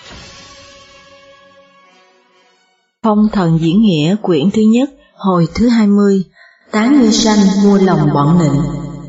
Phong thần diễn nghĩa quyển thứ nhất, hồi thứ 20, Tán Như Sanh mua lòng bọn Nịnh.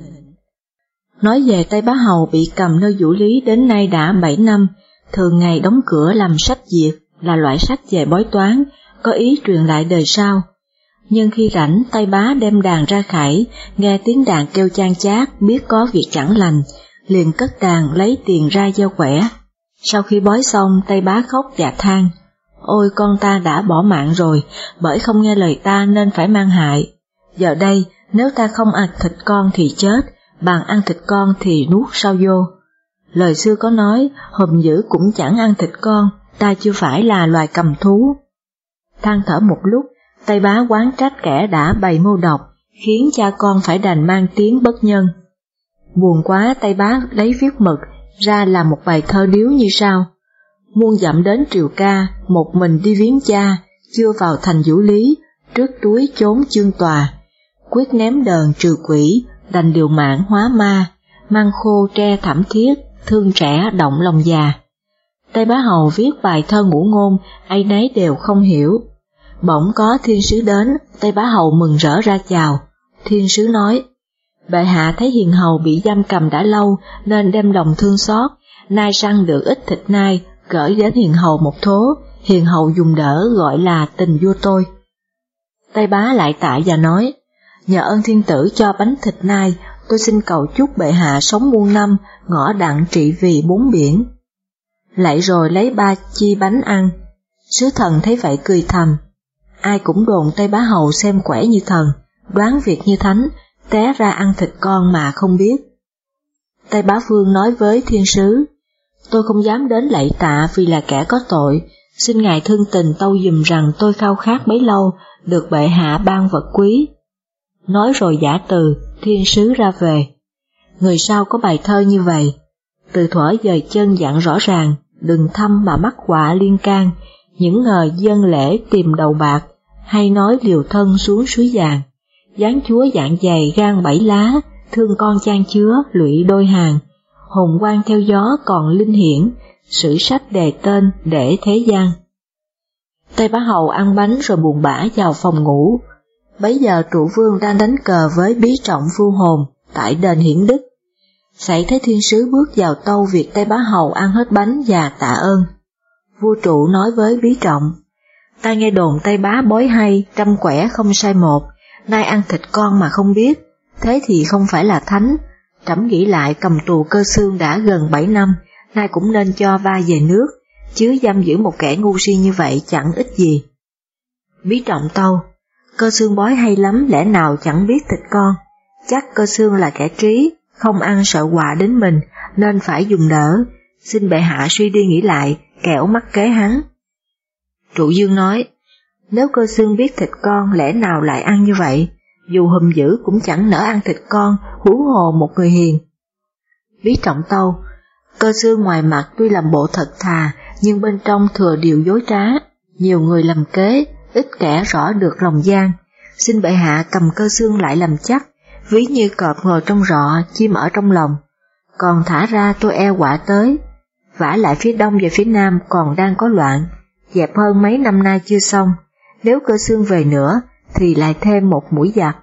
Nói về Tây Bá Hầu bị cầm nơi Vũ Lý đến nay đã 7 năm, thường ngày đóng cửa làm sách diệt, là loại sách về bói toán, có ý truyền lại đời sau. Nhưng khi rảnh, Tây Bá đem đàn ra khải, nghe tiếng đàn kêu chan chát, biết có việc chẳng lành, liền cất đàn lấy tiền ra gieo quẻ. Sau khi bói xong, Tây Bá khóc và than: Ôi con ta đã bỏ mạng rồi, bởi không nghe lời ta nên phải mang hại. Giờ đây, nếu ta không ăn thịt con thì chết, bằng ăn thịt con thì nuốt sao vô. Lời xưa có nói, hùm dữ cũng chẳng ăn thịt con, ta chưa phải là loài cầm thú. Than thở một lúc, Tây Bá oán trách kẻ đã bày mưu độc, khiến cha con phải đành mang tiếng bất nhân. Buồn quá, Tây Bá lấy viết mực ra làm một bài thơ điếu như sau: Muôn dặm đến triều ca, một mình đi viếng cha, chưa vào thành Vũ Lý, trước túi trốn chương tòa. Quyết ném đờn trừ quỷ, đành điều mạng hóa ma, mang khô tre thảm thiết, thương trẻ động lòng già. Tây Bá Hầu viết bài thơ ngụ ngôn, ai nấy đều không hiểu. Bỗng có thiên sứ đến, Tây Bá Hầu mừng rỡ ra chào. Thiên sứ nói: Bệ hạ thấy hiền hầu bị giam cầm đã lâu, nên đem lòng thương xót, nay săn được ít thịt nai, gửi đến hiền hầu một thố, hiền hầu dùng đỡ gọi là tình vua tôi. Tây Bá lại tạ và nói: Nhờ ơn thiên tử cho bánh thịt nai, tôi xin cầu chúc bệ hạ sống muôn năm, ngõ đặng trị vì bốn biển. Lại rồi lấy 3 chi bánh ăn. Sứ thần thấy vậy cười thầm. Ai cũng đồn Tây Bá Hầu xem quẻ như thần, đoán việc như thánh, té ra ăn thịt con mà không biết. Tây Bá Vương nói với thiên sứ: Tôi không dám đến lạy tạ vì là kẻ có tội, xin ngài thương tình tâu giùm rằng tôi khao khát bấy lâu, được bệ hạ ban vật quý. Nói rồi giả từ, thiên sứ ra về. Người sau có bài thơ như vậy: Từ thuở dời chân dặn rõ ràng, đừng thăm mà mắc họa liên can, những ngờ dân lễ tìm đầu bạc, hay nói liều thân xuống suối vàng. Giáng chúa dạng dày gan 7 lá, thương con chan chứa lụy đôi hàng. Hồn quang theo gió còn linh hiển, sử sách đề tên để thế gian. Tây Bá Hầu ăn bánh rồi buồn bã vào phòng ngủ. Bấy giờ Trụ Vương đang đánh cờ với Bí Trọng Vưu Hồn tại đền Hiển Đức. Xảy thấy thiên sứ bước vào tâu việc Tây Bá Hầu ăn hết bánh và tạ ơn. Vua Trụ nói với Bí Trọng: Ta nghe đồn Tây Bá bói hay, trăm quẻ không sai một, nay ăn thịt con mà không biết, thế thì không phải là thánh. Trẫm nghĩ lại cầm tù Cơ Xương đã gần 7 năm, nay cũng nên cho va về nước, chứ giam giữ một kẻ ngu si như vậy chẳng ích gì. Bí Trọng tâu: Cơ Xương bói hay lắm, lẽ nào chẳng biết thịt con, chắc Cơ Xương là kẻ trí, không ăn sợ họa đến mình, nên phải dùng đỡ, xin bệ hạ suy đi nghĩ lại, kẻo mắc kế hắn. Trụ Dương nói: Nếu Cơ Xương biết thịt con, lẽ nào lại ăn như vậy, dù hùm dữ cũng chẳng nỡ ăn thịt con, huống hồ một người hiền. Bí Trọng tâu: Cơ Xương ngoài mặt tuy làm bộ thật thà, nhưng bên trong thừa điều dối trá, nhiều người làm kế, ít kẻ rõ được lòng gian. Xin bệ hạ cầm Cơ Xương lại làm chắc, ví như cọp ngồi trong rọ, chim ở trong lồng. Còn thả ra tôi e họa tới. Vả lại phía đông và phía nam còn đang có loạn, dẹp hơn mấy năm nay chưa xong, nếu Cơ Xương về nữa thì lại thêm một mũi giặc.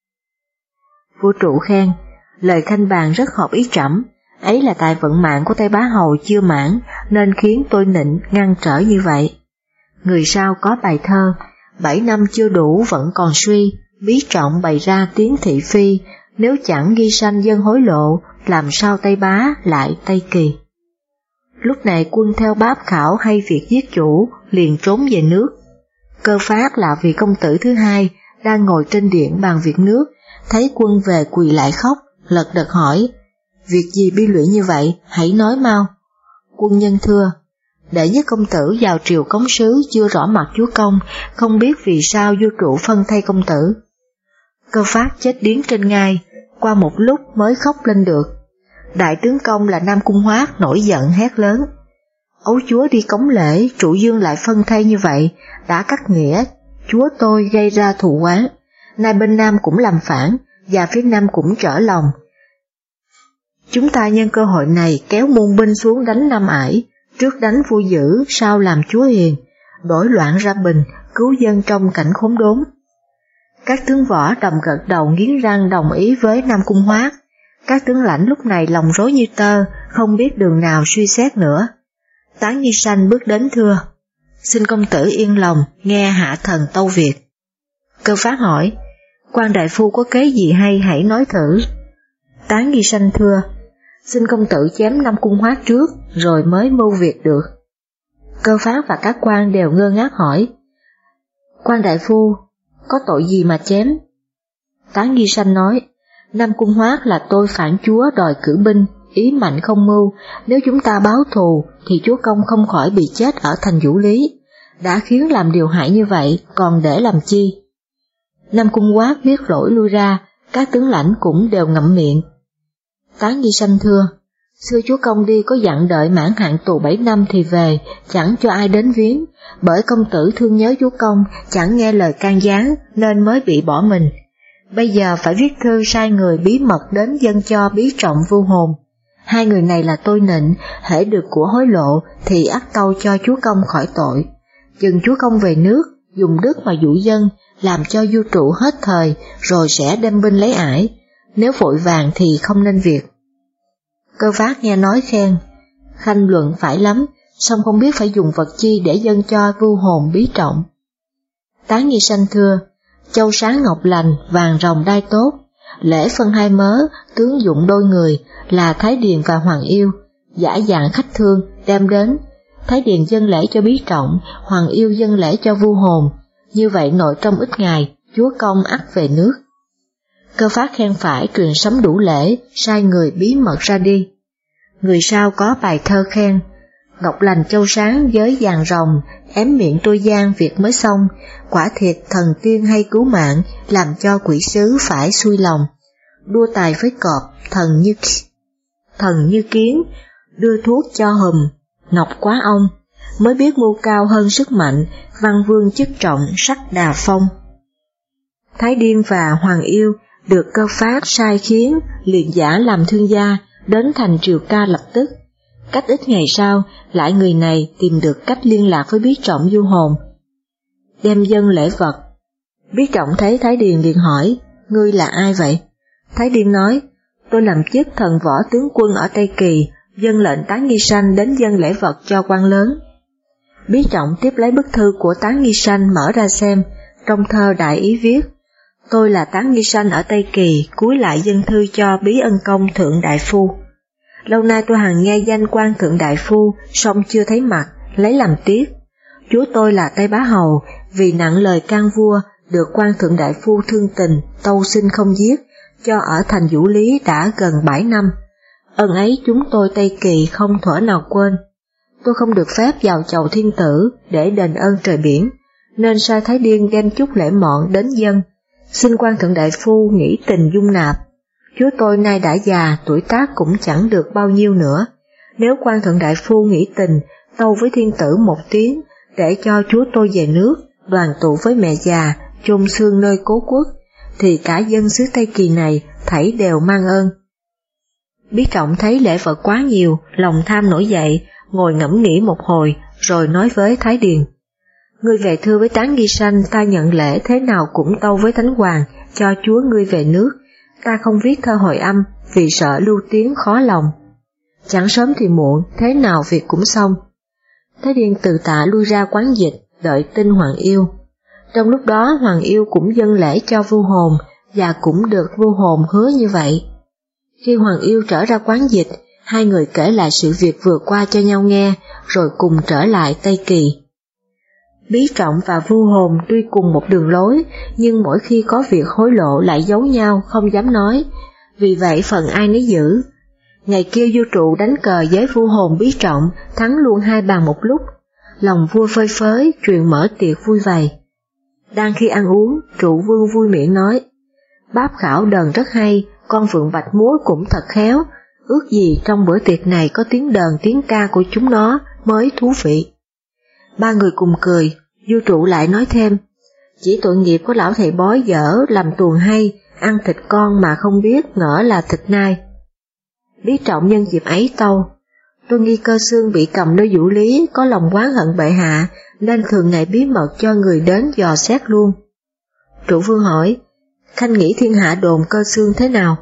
Vua Trụ khen: Lời khanh bàn rất hợp ý trẫm, ấy là tại vận mạng của Tây Bá Hầu chưa mãn, nên khiến tôi nịnh ngăn trở như vậy. Người sau có bài thơ: 7 năm chưa đủ vẫn còn suy, Bí Trọng bày ra tiếng thị phi, nếu chẳng ghi sanh dân hối lộ, làm sao Tây Bá lại Tây Kỳ. Lúc này quân theo Báp Khảo hay việc giết chủ, liền trốn về nước. Cơ Phát là vị công tử thứ hai, đang ngồi trên điện bàn việc nước, thấy quân về quỳ lại khóc, lật đật hỏi: Việc gì bi lụy như vậy, hãy nói mau. Quân nhân thưa: Đệ nhất công tử vào triều cống sứ chưa rõ mặt chúa công, không biết vì sao vua Trụ phân thay công tử. Cơ Phát chết điếng trên ngai, qua một lúc mới khóc lên được. Đại tướng công là Nam Cung Hoát nổi giận hét lớn: Ấu chúa đi cống lễ, Trụ Dương lại phân thay như vậy, đã cắt nghĩa, chúa tôi gây ra thù oán, nay bên Nam cũng làm phản, và phía Nam cũng trở lòng. Chúng ta nhân cơ hội này kéo muôn binh xuống đánh Nam Ải, trước đánh vua dữ, sau làm chúa hiền, đổi loạn ra bình, cứu dân trong cảnh khốn đốn. Các tướng võ đồng gật đầu nghiến răng đồng ý với Nam Cung Hoát. Các tướng lãnh lúc này lòng rối như tơ, không biết đường nào suy xét nữa. Tán Nghi Sanh bước đến thưa: xin công tử yên lòng, nghe hạ thần tâu việc. Cơ Phát hỏi: quan đại phu có kế gì hay hãy nói thử. Tán Nghi Sanh thưa: xin công tử chém Nam Cung Hoát trước, rồi mới mưu việc được. Cơ Phát và các quan đều ngơ ngác hỏi: quan đại phu, có tội gì mà chém? Tán Nghi Sanh nói: Nam Cung Hoát là tôi phản chúa đòi cử binh, ý mạnh không mưu, nếu chúng ta báo thù thì chúa công không khỏi bị chết ở thành Vũ Lý, đã khiến làm điều hại như vậy, còn để làm chi? Nam Cung Hoát biết lỗi lui ra, các tướng lãnh cũng đều ngậm miệng. Tán Nghi Sanh thưa: xưa chúa công đi có dặn đợi mãn hạn tù 7 năm thì về, chẳng cho ai đến viếng, bởi công tử thương nhớ chúa công, chẳng nghe lời can gián nên mới bị bỏ mình. Bây giờ phải viết thư sai người bí mật đến dâng cho Bí Trọng Vưu Hồn. Hai người này là tôi nịnh, hễ được của hối lộ thì ắt tâu cho chúa công khỏi tội. Chừng chúa công về nước, dùng đức mà dụ dân, làm cho vua trụ hết thời, rồi sẽ đem binh lấy ải. Nếu vội vàng thì không nên việc. Cơ Phát nghe nói khen: khanh luận phải lắm, song không biết phải dùng vật chi để dâng cho Vưu Hồn Bí Trọng. Tán Nghi Sanh thưa: châu sáng ngọc lành, vàng rồng đai tốt, lễ phân 2 mớ, tướng dụng đôi người, là Thái Điền và Hoàng Yêu, giả dạng khách thương, đem đến. Thái Điền dâng lễ cho Bí Trọng, Hoàng Yêu dâng lễ cho Vưu Hồn, như vậy nội trong ít ngày, chúa công ắt về nước. Cơ Phát khen phải, truyền sấm đủ lễ, sai người bí mật ra đi. Người sau có bài thơ khen: ngọc lành châu sáng với vàng rồng, ém miệng tôi gian việc mới xong, quả thiệt thần tiên hay cứu mạng, làm cho quỷ sứ phải xuôi lòng. Đua tài với cọp, thần như kiến, đưa thuốc cho hùm, ngọc quá ông, mới biết mưu cao hơn sức mạnh, văn vương chức trọng sắc đà phong. Thái Điên và Hoàng Yêu được Cơ Phát sai khiến liền giả làm thương gia, đến thành Triều Ca lập tức. Cách ít ngày sau, lại người này tìm được cách liên lạc với Bí Trọng Vưu Hồn, đem dâng lễ vật. Bí Trọng thấy Thái Điền liền hỏi: ngươi là ai vậy? Thái Điền nói: tôi làm chức thần võ tướng quân ở Tây Kỳ, dâng lệnh Tán Nghi Sanh đến dâng lễ vật cho quan lớn. Bí Trọng tiếp lấy bức thư của Tán Nghi Sanh mở ra xem, trong thơ đại ý viết: tôi là Tán Nghi Sanh ở Tây Kỳ, cúi lại dâng thư cho Bí Ân Công Thượng Đại Phu. Lâu nay tôi hằng nghe danh quan Thượng Đại Phu, song chưa thấy mặt, lấy làm tiếc. Chúa tôi là Tây Bá Hầu, vì nặng lời can vua, được quan Thượng Đại Phu thương tình, tâu xin không giết, cho ở thành Vũ Lý đã gần 7 năm. Ân ấy chúng tôi Tây Kỳ không thuở nào quên. Tôi không được phép vào chầu thiên tử để đền ơn trời biển, nên sai Thái Điên đem chút lễ mọn đến dân. Xin quan Thượng Đại Phu nghĩ tình dung nạp. Chúa tôi nay đã già, tuổi tác cũng chẳng được bao nhiêu nữa. Nếu quan Thượng Đại Phu nghĩ tình, tâu với thiên tử một tiếng, để cho chúa tôi về nước, đoàn tụ với mẹ già, chôn xương nơi cố quốc, thì cả dân xứ Tây Kỳ này thảy đều mang ơn. Bí Trọng thấy lễ vật quá nhiều, lòng tham nổi dậy, ngồi ngẫm nghĩ một hồi, rồi nói với Thái Điền: ngươi về thưa với Tán Nghi Sanh, ta nhận lễ thế nào cũng tâu với Thánh Hoàng, cho chúa ngươi về nước. Ta không viết thơ hồi âm, vì sợ lưu tiếng khó lòng. Chẳng sớm thì muộn, thế nào việc cũng xong. Thái Điền từ tạ lui ra quán dịch, đợi tin Hoàng Yêu. Trong lúc đó Hoàng Yêu cũng dâng lễ cho Vưu Hồn, và cũng được Vưu Hồn hứa như vậy. Khi Hoàng Yêu trở ra quán dịch, hai người kể lại sự việc vừa qua cho nhau nghe, rồi cùng trở lại Tây Kỳ. Bí Trọng và Vưu Hồn tuy cùng một đường lối, nhưng mỗi khi có việc hối lộ lại giấu nhau, không dám nói, vì vậy phần ai nấy giữ. Ngày kia vua trụ đánh cờ với Vưu Hồn Bí Trọng, thắng luôn 2 bàn một lúc, lòng vua phơi phới, truyền mở tiệc vui vầy. Đang khi ăn uống, trụ vương vui miệng nói: báp khảo đờn rất hay, con phượng bạch múa cũng thật khéo, ước gì trong bữa tiệc này có tiếng đờn tiếng ca của chúng nó mới thú vị. Ba người cùng cười, vua trụ lại nói thêm: chỉ tội nghiệp có lão thầy bói dở làm tuồng hay, ăn thịt con mà không biết ngỡ là thịt nai. Bí Trọng nhân dịp ấy tâu: Tôi nghi Cơ Xương bị cầm nơi Vũ Lý có lòng oán hận bệ hạ, nên thường ngày bí mật cho người đến dò xét luôn. Trụ Vương hỏi, Khanh nghĩ thiên hạ đồn Cơ Xương thế nào?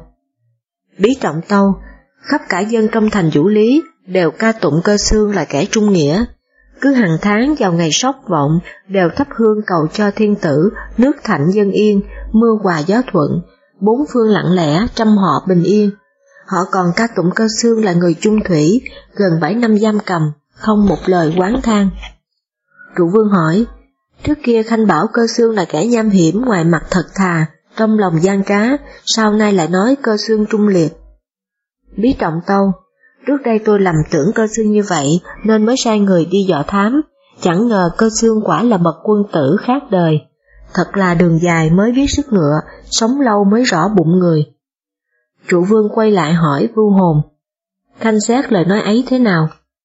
Bí Trọng tâu, khắp cả dân trong thành Vũ Lý đều ca tụng Cơ Xương là kẻ trung nghĩa. Cứ hàng tháng vào ngày sóc vọng đều thắp hương cầu cho thiên tử, nước thạnh dân yên, mưa hòa gió thuận, bốn phương lặng lẽ, trăm họ bình yên. Họ còn ca tụng Cơ Xương là người chung thủy, gần 7 năm giam cầm, không một lời oán than. Trụ Vương hỏi, trước kia Khanh bảo Cơ Xương là kẻ nham hiểm, ngoài mặt thật thà, trong lòng gian trá, sao nay lại nói Cơ Xương trung liệt? Bí Trọng tâu, trước đây tôi lầm tưởng Cơ Xương như vậy nên mới sai người đi dò thám, chẳng ngờ Cơ Xương quả là bậc quân tử khác đời. Thật là đường dài mới biết sức ngựa, sống lâu mới rõ bụng người. Trụ Vương quay lại hỏi Vưu Hồn, Khanh xét lời nói ấy thế nào?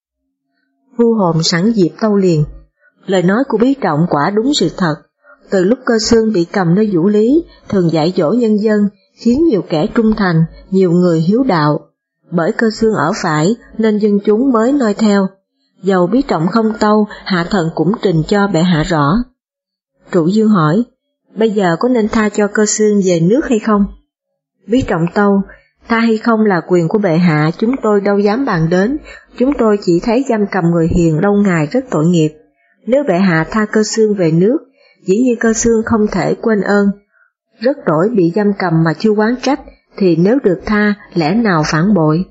Vưu Hồn sẵn dịp tâu liền, lời nói của Bí Trọng quả đúng sự thật. Từ lúc Cơ Xương bị cầm nơi Vũ Lý, thường dạy dỗ nhân dân, khiến nhiều kẻ trung thành, nhiều người hiếu đạo. Bởi Cơ Xương ở phải nên dân chúng mới noi theo. Dầu Bí Trọng không tâu, hạ thần cũng trình cho bệ hạ rõ. Trụ Dương hỏi, bây giờ có nên tha cho Cơ Xương về nước hay không? Bí Trọng tâu, tha hay không là quyền của bệ hạ, chúng tôi đâu dám bàn đến, chúng tôi chỉ thấy giam cầm người hiền lâu ngày rất tội nghiệp. Nếu bệ hạ tha Cơ Xương về nước, dĩ nhiên Cơ Xương không thể quên ơn. Rất đổi bị giam cầm mà chưa oán trách, thì nếu được tha, lẽ nào phản bội?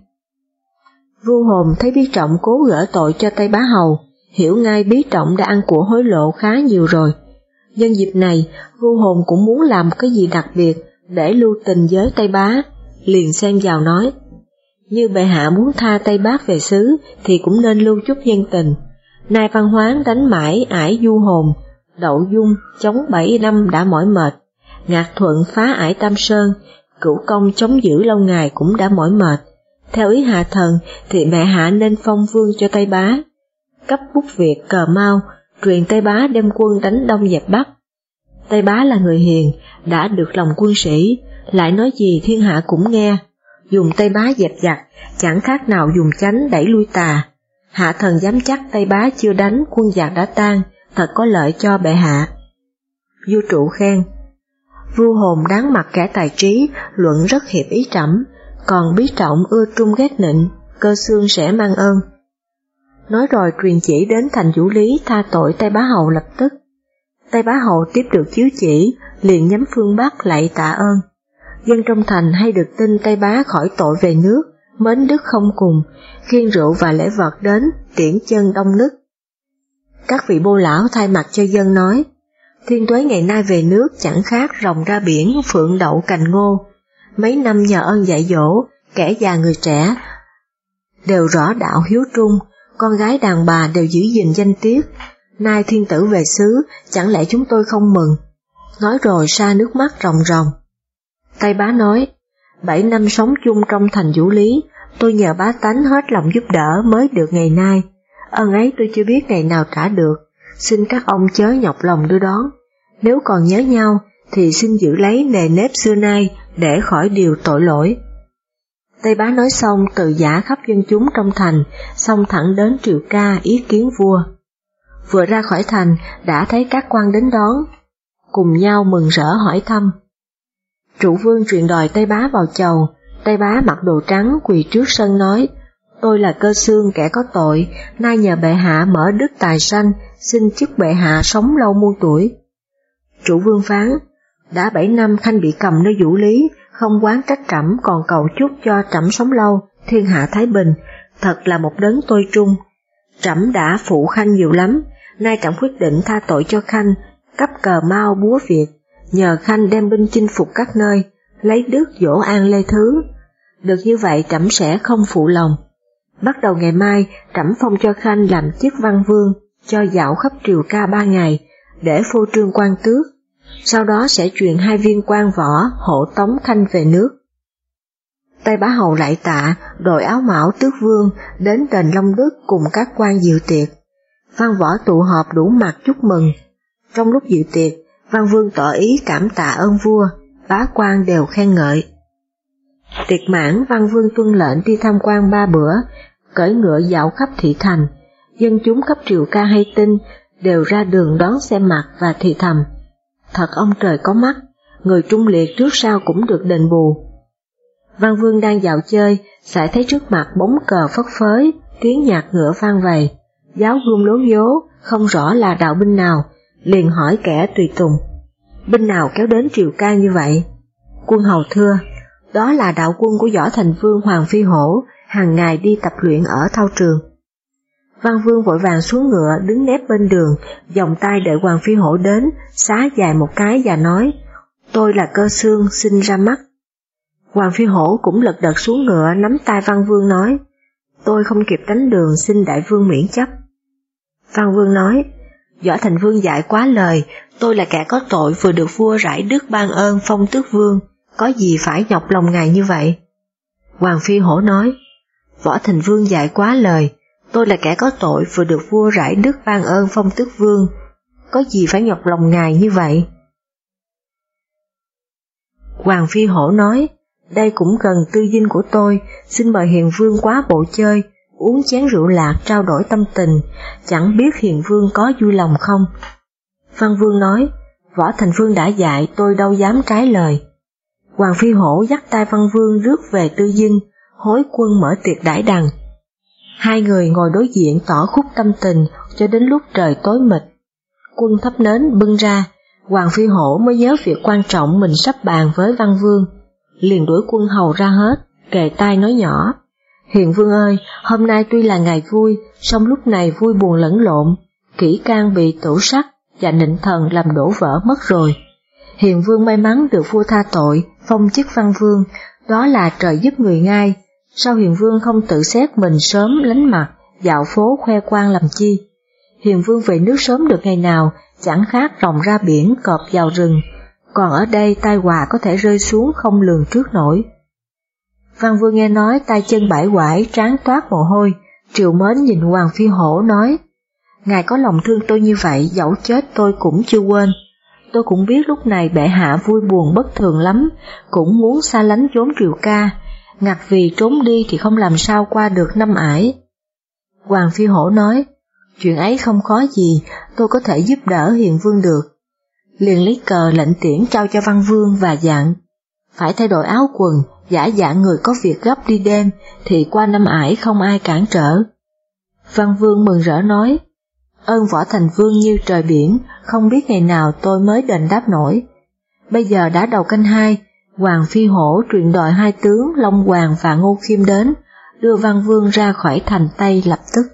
Vưu Hồn thấy Bí Trọng cố gỡ tội cho Tây Bá Hầu, hiểu ngay Bí Trọng đã ăn của hối lộ khá nhiều rồi. Nhân dịp này, Vưu Hồn cũng muốn làm cái gì đặc biệt để lưu tình với Tây Bá, liền xen vào nói, như bệ hạ muốn tha Tây Bác về xứ thì cũng nên lưu chút nhân tình. Nay Văn Hoán đánh mãi ải Du Hồn, Đậu Dung chống 7 năm đã mỏi mệt, Ngạc Thuận phá ải Tam Sơn, Cửu Công chống giữ lâu ngày cũng đã mỏi mệt. Theo ý hạ thần thì bệ hạ nên phong vương cho Tây Bá, cấp bút Việt Cờ Mao, truyền Tây Bá đem quân đánh Đông dẹp Bắc. Tây Bá là người hiền, đã được lòng quân sĩ, lại nói gì thiên hạ cũng nghe. Dùng Tây Bá dẹp giặc, chẳng khác nào dùng chánh đẩy lui tà. Hạ thần dám chắc Tây Bá chưa đánh, quân giặc đã tan, thật có lợi cho bệ hạ. Vua Trụ khen, Vưu Hồn đáng mặt kẻ tài trí, luận rất hiệp ý trẫm, còn Bí Trọng ưa trung ghét nịnh, Cơ Xương sẽ mang ơn. Nói rồi truyền chỉ đến thành Vũ Lý tha tội Tây Bá Hầu lập tức. Tây Bá Hầu tiếp được chiếu chỉ, liền nhắm phương Bắc lạy tạ ơn. Dân trong thành hay được tin Tây Bá khỏi tội về nước, mến đức không cùng, khiêng rượu và lễ vật đến, tiễn chân đông nức. Các vị bô lão thay mặt cho dân nói, Thiên Tuế ngày nay về nước chẳng khác rồng ra biển, phượng đậu cành ngô. Mấy năm nhờ ơn dạy dỗ, kẻ già người trẻ đều rõ đạo hiếu trung, con gái đàn bà đều giữ gìn danh tiết. Nay thiên tử về xứ, chẳng lẽ chúng tôi không mừng? Nói rồi sa nước mắt ròng ròng. Tây Bá nói, 7 năm sống chung trong thành Vũ Lý, tôi nhờ bá tánh hết lòng giúp đỡ mới được ngày nay. Ơn ấy tôi chưa biết ngày nào trả được, xin các ông chớ nhọc lòng đưa đón. Nếu còn nhớ nhau, thì xin giữ lấy nề nếp xưa nay để khỏi điều tội lỗi. Tây Bá nói xong từ giã khắp dân chúng trong thành, xong thẳng đến Triều Ca ý kiến vua. Vừa ra khỏi thành đã thấy các quan đến đón, cùng nhau mừng rỡ hỏi thăm. Trụ Vương truyền đòi Tây Bá vào chầu. Tây Bá mặc đồ trắng quỳ trước sân nói, tôi là Cơ Xương kẻ có tội, nay nhờ bệ hạ mở đức tài sanh, xin chúc bệ hạ sống lâu muôn tuổi. Trụ Vương phán, đã 7 năm Khanh bị cầm nơi Vũ Lý, không oán trách trẫm, còn cầu chúc cho trẫm sống lâu, thiên hạ thái bình, thật là một đấng tôi trung. Trẫm đã phụ Khanh nhiều lắm, nay trẫm quyết định tha tội cho Khanh, cấp cờ Mao búa Việt, nhờ Khanh đem binh chinh phục các nơi, lấy đức dỗ an Lê Thứ. Được như vậy trẫm sẽ không phụ lòng. Bắt đầu ngày mai, trẫm phong cho Khanh làm chức văn vương, cho dạo khắp Triều Ca 3 ngày, để phô trương quan tước. Sau đó sẽ truyền 2 viên quan võ hộ tống Khanh về nước. Tây Bá Hầu lại tạ, đội áo mão tước vương, đến đền Long Đức cùng các quan dự tiệc. Văn võ tụ họp đủ mặt chúc mừng. Trong lúc dự tiệc, Văn Vương tỏ ý cảm tạ ơn vua, bá quan đều khen ngợi. Tiệc mãn, Văn Vương tuân lệnh đi tham quan 3 bữa, cưỡi ngựa dạo khắp thị thành. Dân chúng khắp Triều Ca hay tin, đều ra đường đón xem mặt và thì thầm: thật ông trời có mắt, người trung liệt trước sau cũng được đền bù. Văn Vương đang dạo chơi, sải thấy trước mặt bóng cờ phất phới, tiếng nhạc ngựa vang vầy, giáo gươm lố nhố, không rõ là đạo binh nào, liền hỏi kẻ tùy tùng: binh nào kéo đến Triều Ca như vậy? Quân hầu thưa: đó là đạo quân của Võ Thành Vương Hoàng Phi Hổ, hàng ngày đi tập luyện ở thao trường. Văn Vương vội vàng xuống ngựa, đứng nép bên đường, vòng tay đợi Hoàng Phi Hổ đến, xá dài một cái và nói: tôi là Cơ Xương, xin ra mắt. Hoàng Phi Hổ cũng lật đật xuống ngựa, nắm tay Văn Vương nói: tôi không kịp đánh đường, xin đại vương miễn chấp. Văn Vương nói: Võ Thành Vương dạy quá lời, tôi là kẻ có tội vừa được vua rải đức ban ơn phong tước vương, có gì phải nhọc lòng ngài như vậy? Hoàng Phi Hổ nói: Võ Thành Vương dạy quá lời, tôi là kẻ có tội vừa được vua rải đức ban ơn phong tước vương, có gì phải nhọc lòng ngài như vậy? Hoàng Phi Hổ nói: đây cũng gần tư dinh của tôi, xin mời hiền vương quá bộ chơi, uống chén rượu lạc trao đổi tâm tình, chẳng biết hiền vương có vui lòng không? Văn Vương nói: Võ Thành Vương đã dạy, tôi đâu dám trái lời. Hoàng Phi Hổ dắt tay Văn Vương rước về tư dinh, hối quân mở tiệc đãi đằng. Hai người ngồi đối diện tỏ khúc tâm tình cho đến lúc trời tối mịt. Quân thắp nến bưng ra, Hoàng Phi Hổ mới nhớ việc quan trọng mình sắp bàn với Văn Vương, liền đuổi quân hầu ra hết, kề tai nói nhỏ: hiền vương ơi, hôm nay tuy là ngày vui, song lúc này vui buồn lẫn lộn, kỹ can bị tửu sắc và nịnh thần làm đổ vỡ mất rồi. Hiền vương may mắn được vua tha tội, phong chức văn vương, đó là trời giúp người ngay. Sao hiền vương không tự xét mình sớm lánh mặt, dạo phố khoe quan làm chi? Hiền vương về nước sớm được ngày nào, chẳng khác rồng ra biển cọp vào rừng, còn ở đây tai họa có thể rơi xuống không lường trước nổi. Văn Vương nghe nói tay chân bãi quải, trán toát mồ hôi, triều mến nhìn Hoàng Phi Hổ nói: ngài có lòng thương tôi như vậy, dẫu chết tôi cũng chưa quên. Tôi cũng biết lúc này bệ hạ vui buồn bất thường lắm, cũng muốn xa lánh trốn Triều Ca, ngặt vì trốn đi thì không làm sao qua được năm ải. Hoàng Phi Hổ nói: chuyện ấy không khó gì, tôi có thể giúp đỡ hiền vương được. Liền lấy cờ lệnh tiễn trao cho Văn Vương và dặn: phải thay đổi áo quần, giả dạng người có việc gấp đi đêm, thì qua năm ải không ai cản trở. Văn Vương mừng rỡ nói: ơn Võ Thành Vương như trời biển, không biết ngày nào tôi mới đền đáp nổi. Bây giờ đã đầu canh 2, Hoàng Phi Hổ truyền đòi hai tướng Long Hoàng và Ngô Khiêm đến, đưa Văn Vương ra khỏi thành Tây lập tức.